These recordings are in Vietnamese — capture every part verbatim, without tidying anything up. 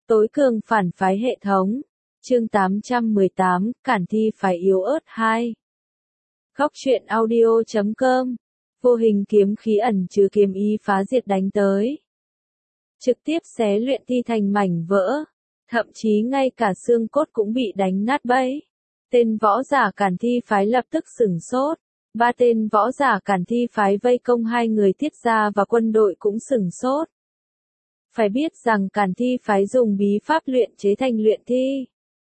Tối cường phản phái hệ thống. Chương tám trăm mười tám, Cản thi phái yếu ớt hai. Góc truyện audio chấm com. Vô hình kiếm khí ẩn chứa kiếm ý phá diệt đánh tới. Trực tiếp xé luyện thi thành mảnh vỡ. Thậm chí ngay cả xương cốt cũng bị đánh nát bấy. Tên võ giả Cản thi phái lập tức sửng sốt. Ba tên võ giả Cản thi phái vây công hai người Thiết gia và quân đội cũng sửng sốt. Phải biết rằng Cản thi phái dùng bí pháp luyện chế thành luyện thi.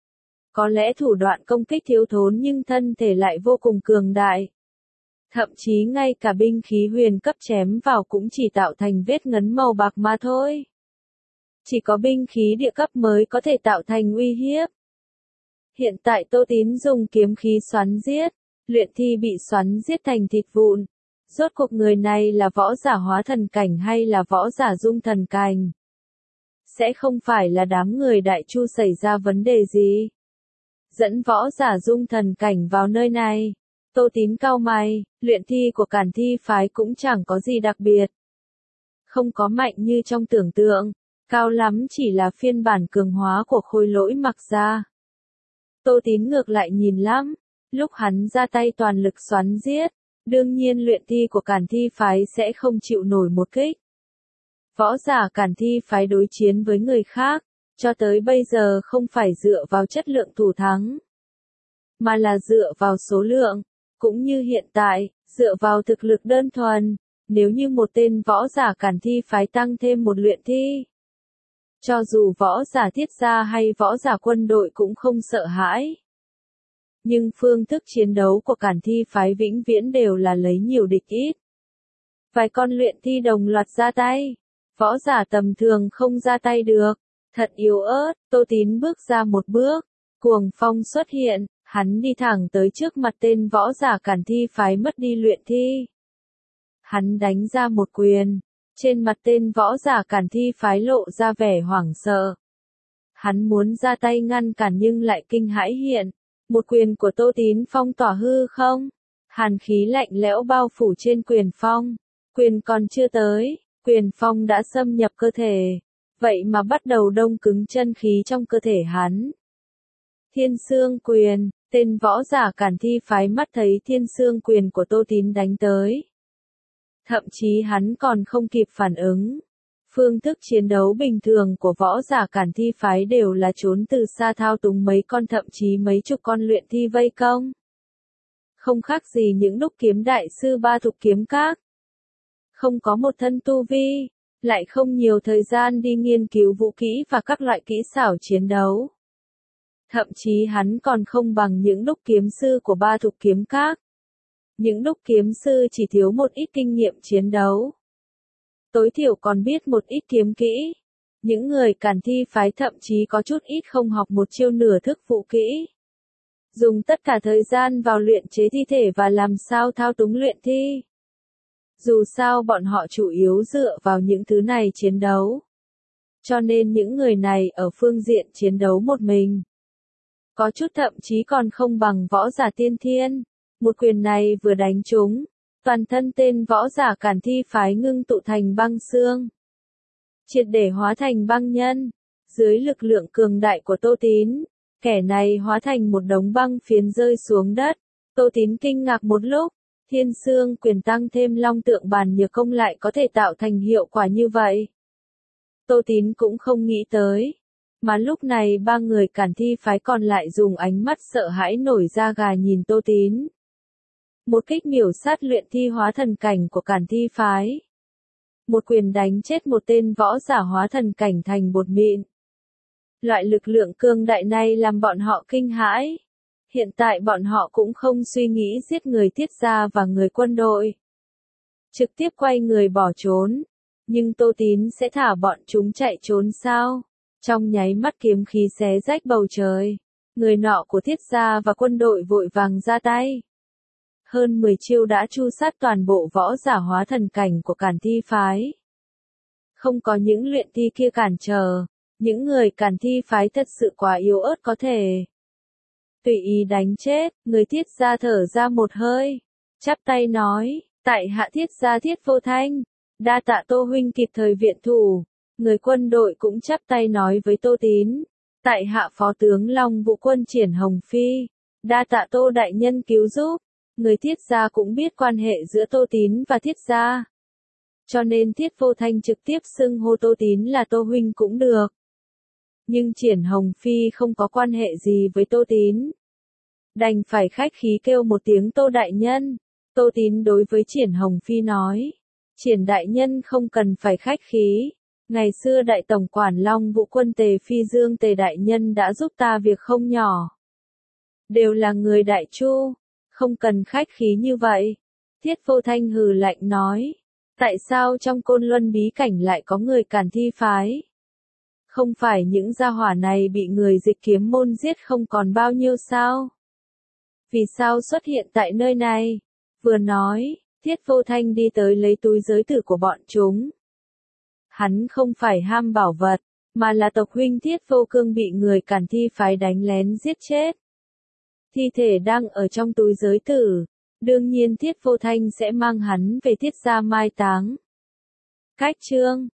Có lẽ thủ đoạn công kích thiếu thốn nhưng thân thể lại vô cùng cường đại. Thậm chí ngay cả binh khí huyền cấp chém vào cũng chỉ tạo thành vết ngấn màu bạc mà thôi. Chỉ có binh khí địa cấp mới có thể tạo thành uy hiếp. Hiện tại Tô Tín dùng kiếm khí xoắn giết, luyện thi bị xoắn giết thành thịt vụn. Rốt cuộc người này là võ giả hóa thần cảnh hay là võ giả dung thần cảnh? Sẽ không phải là đám người Đại Chu xảy ra vấn đề gì? Dẫn võ giả dung thần cảnh vào nơi này. Tô Tín cau mày, luyện thi của Cản thi phái cũng chẳng có gì đặc biệt. Không có mạnh như trong tưởng tượng, cao lắm chỉ là phiên bản cường hóa của Khôi Lỗi Mặc Gia. Tô Tín ngược lại nhìn lắm, lúc hắn ra tay toàn lực xoắn giết, đương nhiên luyện thi của Cản thi phái sẽ không chịu nổi một kích. Võ giả Cản thi phái đối chiến với người khác, cho tới bây giờ không phải dựa vào chất lượng thủ thắng, mà là dựa vào số lượng, cũng như hiện tại, dựa vào thực lực đơn thuần. Nếu như một tên võ giả Cản thi phái tăng thêm một luyện thi, cho dù võ giả Thiết gia hay võ giả quân đội cũng không sợ hãi. Nhưng phương thức chiến đấu của Cản thi phái vĩnh viễn đều là lấy nhiều địch ít. Vài con luyện thi đồng loạt ra tay, võ giả tầm thường không ra tay được, thật yếu ớt. Tô Tín bước ra một bước, cuồng phong xuất hiện, hắn đi thẳng tới trước mặt tên võ giả Cản thi phái mất đi luyện thi. Hắn đánh ra một quyền, trên mặt tên võ giả Cản thi phái lộ ra vẻ hoảng sợ. Hắn muốn ra tay ngăn cản nhưng lại kinh hãi hiện. Một quyền của Tô Tín phong tỏa hư không, hàn khí lạnh lẽo bao phủ trên quyền phong, quyền còn chưa tới, quyền phong đã xâm nhập cơ thể, vậy mà bắt đầu đông cứng chân khí trong cơ thể hắn. Thiên Xương Quyền, tên võ giả Cản thi phái mắt thấy Thiên Xương Quyền của Tô Tín đánh tới. Thậm chí hắn còn không kịp phản ứng. Phương thức chiến đấu bình thường của võ giả Cản thi phái đều là trốn từ xa thao túng mấy con thậm chí mấy chục con luyện thi vây công. Không khác gì những lúc kiếm đại sư Ba Thục Kiếm Các. Không có một thân tu vi, lại không nhiều thời gian đi nghiên cứu vũ kỹ và các loại kỹ xảo chiến đấu. Thậm chí hắn còn không bằng những lúc kiếm sư của Ba Thục Kiếm Các. Những lúc kiếm sư chỉ thiếu một ít kinh nghiệm chiến đấu. Tối thiểu còn biết một ít kiếm kỹ. Những người Cản thi phái thậm chí có chút ít không học một chiêu nửa thức vũ kỹ. Dùng tất cả thời gian vào luyện chế thi thể và làm sao thao túng luyện thi. Dù sao bọn họ chủ yếu dựa vào những thứ này chiến đấu. Cho nên những người này ở phương diện chiến đấu một mình. Có chút thậm chí còn không bằng võ giả tiên thiên. Một quyền này vừa đánh trúng. Toàn thân tên võ giả Cản thi phái ngưng tụ thành băng xương. Triệt để hóa thành băng nhân. Dưới lực lượng cường đại của Tô Tín, kẻ này hóa thành một đống băng phiến rơi xuống đất. Tô Tín kinh ngạc một lúc, Thiên Xương Quyền tăng thêm long tượng bàn nhược công lại có thể tạo thành hiệu quả như vậy. Tô Tín cũng không nghĩ tới. Mà lúc này ba người Cản thi phái còn lại dùng ánh mắt sợ hãi nổi da gà nhìn Tô Tín. Một kích miểu sát luyện thi hóa thần cảnh của Cản thi phái. Một quyền đánh chết một tên võ giả hóa thần cảnh thành bột mịn. Loại lực lượng cường đại này làm bọn họ kinh hãi. Hiện tại bọn họ cũng không suy nghĩ giết người Thiết gia và người quân đội. Trực tiếp quay người bỏ trốn. Nhưng Tô Tín sẽ thả bọn chúng chạy trốn sao? Trong nháy mắt kiếm khí xé rách bầu trời. Người nọ của Thiết gia và quân đội vội vàng ra tay. Hơn mười chiêu đã tru sát toàn bộ võ giả hóa thần cảnh của Cản thi phái. Không có những luyện thi kia cản trở, những người Cản thi phái thật sự quá yếu ớt có thể tùy ý đánh chết. Người Thiết gia thở ra một hơi, chắp tay nói, tại hạ Thiết gia Thiết Vô Thanh, đa tạ Tô huynh kịp thời viện thủ. Người quân đội cũng chắp tay nói với Tô Tín, tại hạ phó tướng Long Vũ quân Triển Hồng Phi, đa tạ Tô đại nhân cứu giúp. Người Thiết gia cũng biết quan hệ giữa Tô Tín và Thiết gia, cho nên Thiết Vô Thanh trực tiếp xưng hô Tô Tín là Tô huynh cũng được. Nhưng Triển Hồng Phi không có quan hệ gì với Tô Tín, đành phải khách khí kêu một tiếng Tô đại nhân. Tô Tín đối với Triển Hồng Phi nói, Triển đại nhân không cần phải khách khí, ngày xưa đại tổng quản Long Vũ quân Tề Phi Dương Tề đại nhân đã giúp ta việc không nhỏ, đều là người Đại Chu, không cần khách khí như vậy. Thiết Vô Thanh hừ lạnh nói, tại sao trong Côn Luân bí cảnh lại có người Càn Thi phái? Không phải những gia hỏa này bị người Dịch Kiếm môn giết không còn bao nhiêu sao? Vì sao xuất hiện tại nơi này? Vừa nói, Thiết Vô Thanh đi tới lấy túi giới tử của bọn chúng. Hắn không phải ham bảo vật, mà là tộc huynh Thiết Vô Cương bị người Càn Thi phái đánh lén giết chết. Thi thể đang ở trong túi giới tử, đương nhiên Thiết Vô Thanh sẽ mang hắn về Thiết gia mai táng. Cách chương